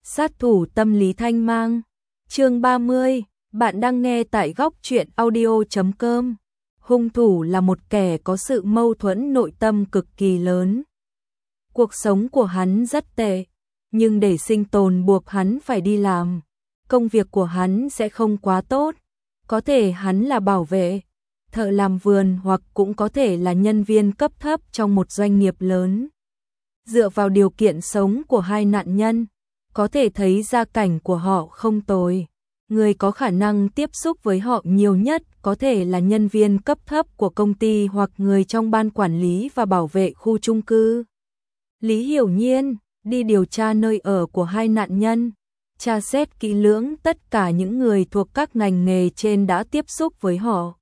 Sát thủ tâm lý thanh mang. Chương 30, bạn đang nghe tại góc truyện audio.com. Hung thủ là một kẻ có sự mâu thuẫn nội tâm cực kỳ lớn. Cuộc sống của hắn rất tệ, nhưng để sinh tồn buộc hắn phải đi làm. Công việc của hắn sẽ không quá tốt, có thể hắn là bảo vệ, thợ làm vườn hoặc cũng có thể là nhân viên cấp thấp trong một doanh nghiệp lớn. Dựa vào điều kiện sống của hai nạn nhân, có thể thấy gia cảnh của họ không tồi. Người có khả năng tiếp xúc với họ nhiều nhất có thể là nhân viên cấp thấp của công ty hoặc người trong ban quản lý và bảo vệ khu chung cư. Lý Hiểu Nhiên đi điều tra nơi ở của hai nạn nhân, tra xét kỹ lưỡng tất cả những người thuộc các ngành nghề trên đã tiếp xúc với họ.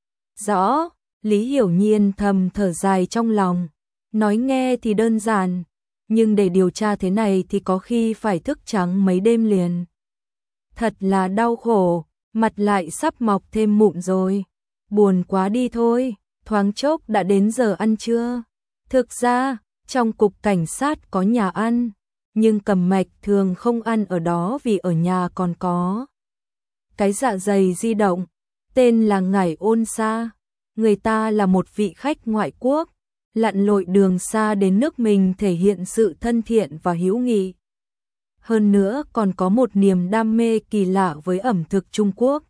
Rõ, Lý Hiểu Nhiên thầm thở dài trong lòng, nói nghe thì đơn giản, nhưng để điều tra thế này thì có khi phải thức trắng mấy đêm liền. Thật là đau khổ, mặt lại sắp mọc thêm mụn rồi. Buồn quá đi thôi, thoáng chốc đã đến giờ ăn trưa. Thực ra, trong cục cảnh sát có nhà ăn, nhưng Cầm Mạch thường không ăn ở đó vì ở nhà còn có cái dạ dày di động, tên là Ngải Ôn Sa. Người ta là một vị khách ngoại quốc, lặn lội đường xa đến nước mình thể hiện sự thân thiện và hữu nghị. Hơn nữa còn có một niềm đam mê kỳ lạ với ẩm thực Trung Quốc.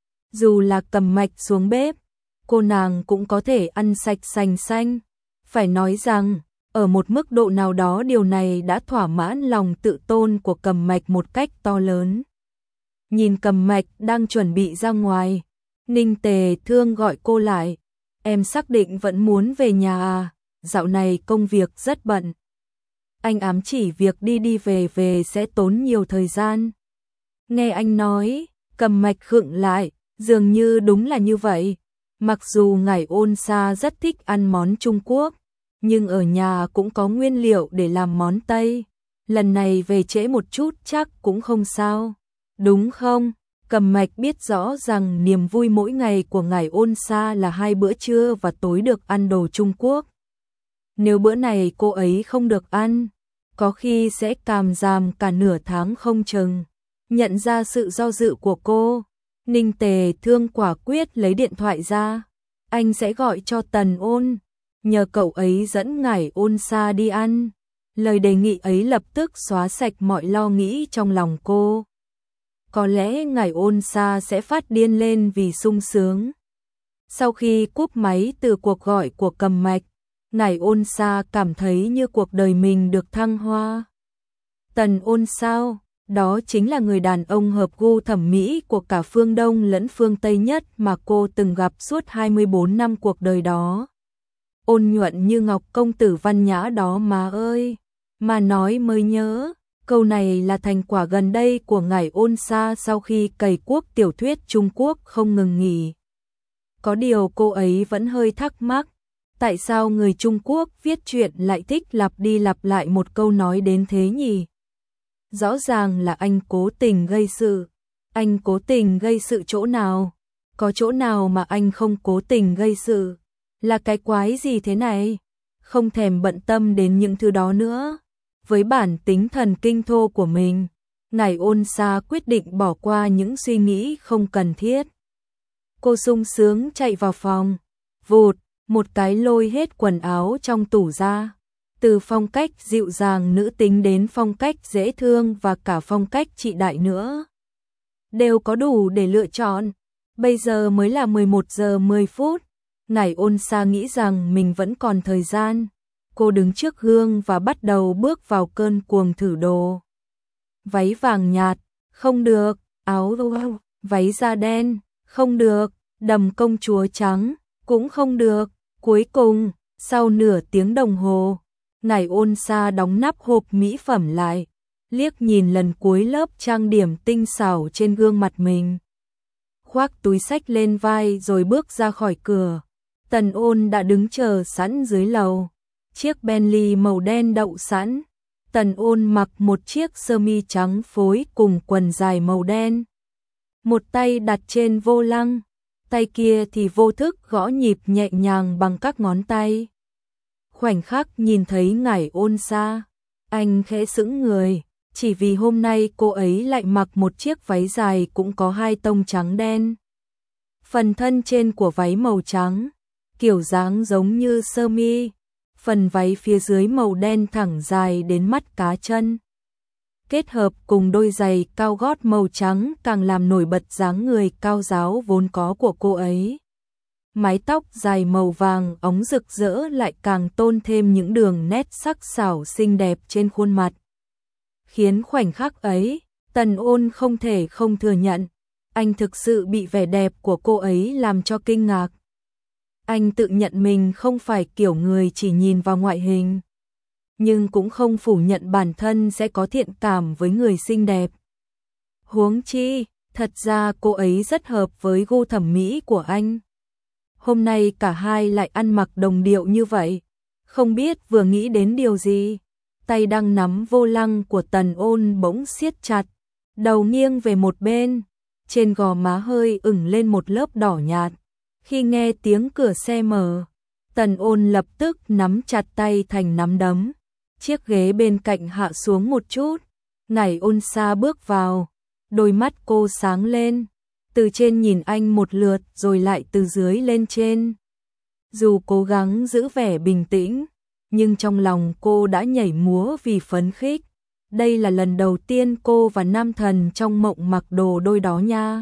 Dù là Cầm Mạch xuống bếp, cô nàng cũng có thể ăn sạch sành xanh. Phải nói rằng, ở một mức độ nào đó điều này đã thỏa mãn lòng tự tôn của Cầm Mạch một cách to lớn. Nhìn Cầm Mạch đang chuẩn bị ra ngoài, Ninh Tề Thương gọi cô lại. Em xác định vẫn muốn về nhà à? Dạo này công việc rất bận. Anh ám chỉ việc đi về sẽ tốn nhiều thời gian. Nghe anh nói, Cầm Mạch khựng lại, dường như đúng là như vậy. Mặc dù Ngải Ôn Sa rất thích ăn món Trung Quốc, nhưng ở nhà cũng có nguyên liệu để làm món Tây. Lần này về trễ một chút chắc cũng không sao. Đúng không? Cầm Mạch biết rõ rằng niềm vui mỗi ngày của Ngải Ôn Sa là 2 bữa trưa và tối được ăn đồ Trung Quốc. Nếu bữa này cô ấy không được ăn, có khi sẽ càm ràm cả nửa tháng không chừng. Nhận ra sự do dự của cô, Ninh Tề Thương quả quyết lấy điện thoại ra. Anh sẽ gọi cho Tần Ôn, nhờ cậu ấy dẫn Ngải Ôn Sa đi ăn. Lời đề nghị ấy lập tức xóa sạch mọi lo nghĩ trong lòng cô. Có lẽ Ngải Ôn Sa sẽ phát điên lên vì sung sướng. Sau khi cúp máy từ cuộc gọi của Cầm Mạch, Ngải Ôn Sa cảm thấy như cuộc đời mình được thăng hoa. Tần Ôn sao? Đó chính là người đàn ông hợp gu thẩm mỹ của cả phương Đông lẫn phương Tây nhất mà cô từng gặp suốt 24 năm cuộc đời đó. Ôn nhuận như ngọc công tử văn nhã đó mà ơi. Mà nói mới nhớ, câu này là thành quả gần đây của Ngải Ôn Sa sau khi cày cuốc tiểu thuyết Trung Quốc không ngừng nghỉ. Có điều cô ấy vẫn hơi thắc mắc, tại sao người Trung Quốc viết truyện lại thích lặp đi lặp lại một câu nói đến thế nhỉ? Rõ ràng là anh cố tình gây sự. Anh cố tình gây sự chỗ nào? Có chỗ nào mà anh không cố tình gây sự? Là cái quái gì thế này? Không thèm bận tâm đến những thứ đó nữa. Với bản tính thần kinh thô của mình, Ngải Ôn Sa quyết định bỏ qua những suy nghĩ không cần thiết. Cô sung sướng chạy vào phòng, vụt, một cái lôi hết quần áo trong tủ ra. Từ phong cách dịu dàng nữ tính đến phong cách dễ thương và cả phong cách trị đại nữa. Đều có đủ để lựa chọn. Bây giờ mới là 11 giờ 10 phút. Ngải Ôn Sa nghĩ rằng mình vẫn còn thời gian. Cô đứng trước gương và bắt đầu bước vào cơn cuồng thử đồ. Váy vàng nhạt, không được. Áo váy da đen, không được. Đầm công chúa trắng, cũng không được. Cuối cùng, sau nửa tiếng đồng hồ, Ngải Ôn Sa đóng nắp hộp mỹ phẩm lại, liếc nhìn lần cuối lớp trang điểm tinh xảo trên gương mặt mình. Khoác túi xách lên vai rồi bước ra khỏi cửa. Tần Ôn đã đứng chờ sẵn dưới lầu. Chiếc Bentley màu đen đậu sẵn. Tần Ôn mặc một chiếc sơ mi trắng phối cùng quần dài màu đen. Một tay đặt trên vô lăng, tay kia thì vô thức gõ nhịp nhẹ nhàng bằng các ngón tay. Khoảnh khắc nhìn thấy Ngải Ôn Sa, anh khẽ sững người, chỉ vì hôm nay cô ấy lại mặc một chiếc váy dài cũng có hai tông trắng đen. Phần thân trên của váy màu trắng, kiểu dáng giống như sơ mi, phần váy phía dưới màu đen thẳng dài đến mắt cá chân. Kết hợp cùng đôi giày cao gót màu trắng càng làm nổi bật dáng người cao ráo vốn có của cô ấy. Mái tóc dài màu vàng óng rực rỡ lại càng tôn thêm những đường nét sắc sảo xinh đẹp trên khuôn mặt. Khiến khoảnh khắc ấy, Tần Ôn không thể không thừa nhận, anh thực sự bị vẻ đẹp của cô ấy làm cho kinh ngạc. Anh tự nhận mình không phải kiểu người chỉ nhìn vào ngoại hình, nhưng cũng không phủ nhận bản thân sẽ có thiện cảm với người xinh đẹp. Huống chi, thật ra cô ấy rất hợp với gu thẩm mỹ của anh. Hôm nay cả hai lại ăn mặc đồng điệu như vậy, không biết vừa nghĩ đến điều gì. Tay đang nắm vô lăng của Tần Ôn bỗng siết chặt, đầu nghiêng về một bên, trên gò má hơi ửng lên một lớp đỏ nhạt. Khi nghe tiếng cửa xe mở, Tần Ôn lập tức nắm chặt tay thành nắm đấm. Chiếc ghế bên cạnh hạ xuống một chút, Ngải Ôn Sa bước vào, đôi mắt cô sáng lên, từ trên nhìn anh một lượt rồi lại từ dưới lên trên. Dù cố gắng giữ vẻ bình tĩnh, nhưng trong lòng cô đã nhảy múa vì phấn khích. Đây là lần đầu tiên cô và nam thần trong mộng mặc đồ đôi đó nha.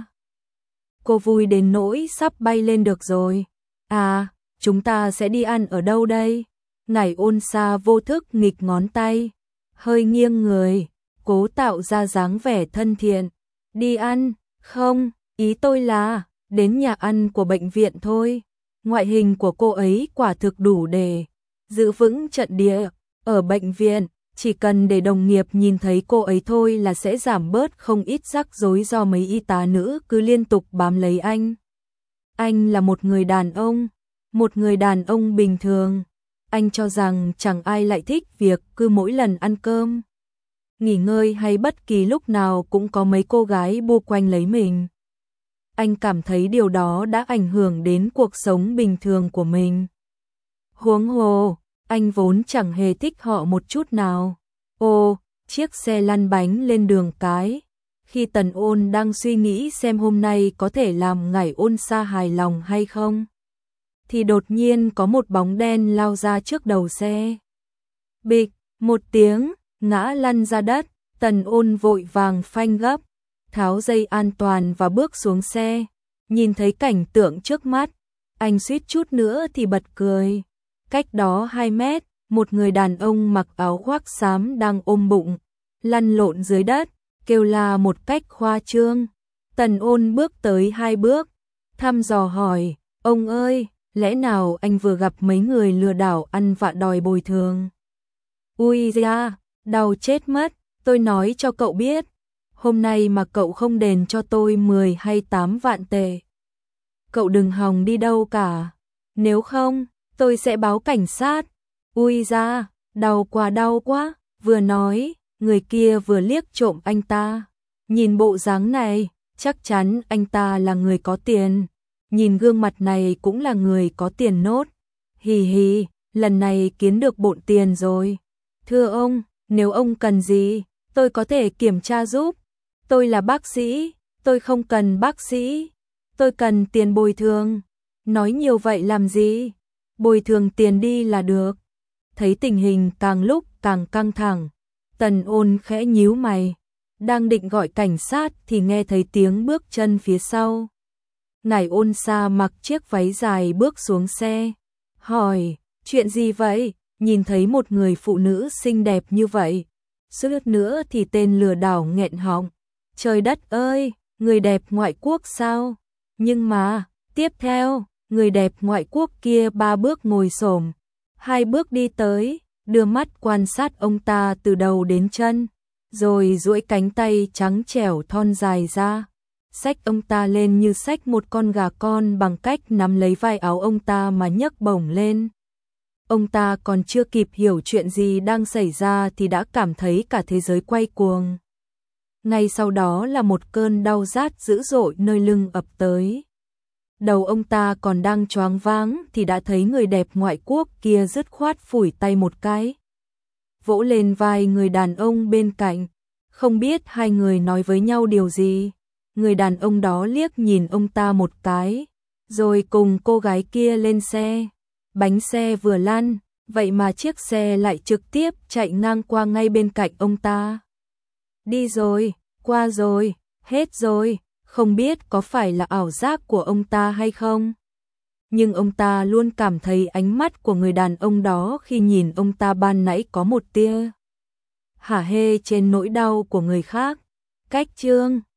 Cô vui đến nỗi sắp bay lên được rồi. À, chúng ta sẽ đi ăn ở đâu đây? Ngải Ôn Sa vô thức nghịch ngón tay, hơi nghiêng người, cố tạo ra dáng vẻ thân thiện. Đi ăn? Không, ý tôi là đến nhà ăn của bệnh viện thôi. Ngoại hình của cô ấy quả thực đủ để giữ vững trận địa. Ở bệnh viện, chỉ cần để đồng nghiệp nhìn thấy cô ấy thôi là sẽ giảm bớt không ít rắc rối do mấy y tá nữ cứ liên tục bám lấy anh. Anh là một người đàn ông bình thường. Anh cho rằng chẳng ai lại thích việc cứ mỗi lần ăn cơm, nghỉ ngơi hay bất kỳ lúc nào cũng có mấy cô gái bu quanh lấy mình. Anh cảm thấy điều đó đã ảnh hưởng đến cuộc sống bình thường của mình. Huống hồ, anh vốn chẳng hề thích họ một chút nào. Ô, chiếc xe lăn bánh lên đường cái. Khi Tần Ôn đang suy nghĩ xem hôm nay có thể làm Ngải Ôn Sa hài lòng hay không, thì đột nhiên có một bóng đen lao ra trước đầu xe. Bịch, một tiếng, ngã lăn ra đất. Tần Ôn vội vàng phanh gấp, tháo dây an toàn và bước xuống xe. Nhìn thấy cảnh tượng trước mắt, anh suýt chút nữa thì bật cười. Cách đó 2 mét, một người đàn ông mặc áo khoác xám đang ôm bụng, lăn lộn dưới đất, kêu la một cách khoa trương. Tần Ôn bước tới 2 bước, thăm dò hỏi, ông ơi, lẽ nào anh vừa gặp mấy người lừa đảo ăn vạ đòi bồi thường? Ui da, đau chết mất, tôi nói cho cậu biết, hôm nay mà cậu không đền cho tôi 10 hay 8 vạn tệ, cậu đừng hòng đi đâu cả, nếu không, tôi sẽ báo cảnh sát. Ui da, đau quá, vừa nói, người kia vừa liếc trộm anh ta. Nhìn bộ dáng này, chắc chắn anh ta là người có tiền. Nhìn gương mặt này cũng là người có tiền nốt. Hì hì, lần này kiếm được bộn tiền rồi. Thưa ông, nếu ông cần gì, tôi có thể kiểm tra giúp. Tôi là bác sĩ, tôi không cần bác sĩ. Tôi cần tiền bồi thường. Nói nhiều vậy làm gì? Bồi thường tiền đi là được. Thấy tình hình càng lúc càng căng thẳng, Tần Ôn khẽ nhíu mày. Đang định gọi cảnh sát thì nghe thấy tiếng bước chân phía sau. Ngải Ôn Sa mặc chiếc váy dài bước xuống xe, hỏi, chuyện gì vậy? Nhìn thấy một người phụ nữ xinh đẹp như vậy, suýt nữa thì tên lừa đảo nghẹn họng. Trời đất ơi, người đẹp ngoại quốc sao? Nhưng mà, tiếp theo, người đẹp ngoại quốc kia 3 bước ngồi xổm, 2 bước đi tới, đưa mắt quan sát ông ta từ đầu đến chân, rồi duỗi cánh tay trắng trẻo thon dài ra, xách ông ta lên như xách một con gà con bằng cách nắm lấy vai áo ông ta mà nhấc bổng lên. Ông ta còn chưa kịp hiểu chuyện gì đang xảy ra thì đã cảm thấy cả thế giới quay cuồng. Ngay sau đó là một cơn đau rát dữ dội nơi lưng ập tới. Đầu ông ta còn đang choáng váng thì đã thấy người đẹp ngoại quốc kia dứt khoát phủi tay một cái, vỗ lên vai người đàn ông bên cạnh. Không biết hai người nói với nhau điều gì. Người đàn ông đó liếc nhìn ông ta một cái, rồi cùng cô gái kia lên xe. Bánh xe vừa lăn, vậy mà chiếc xe lại trực tiếp chạy ngang qua ngay bên cạnh ông ta. Đi rồi, qua rồi, hết rồi, không biết có phải là ảo giác của ông ta hay không. Nhưng ông ta luôn cảm thấy ánh mắt của người đàn ông đó khi nhìn ông ta ban nãy có một tia hả hê trên nỗi đau của người khác. Cách chương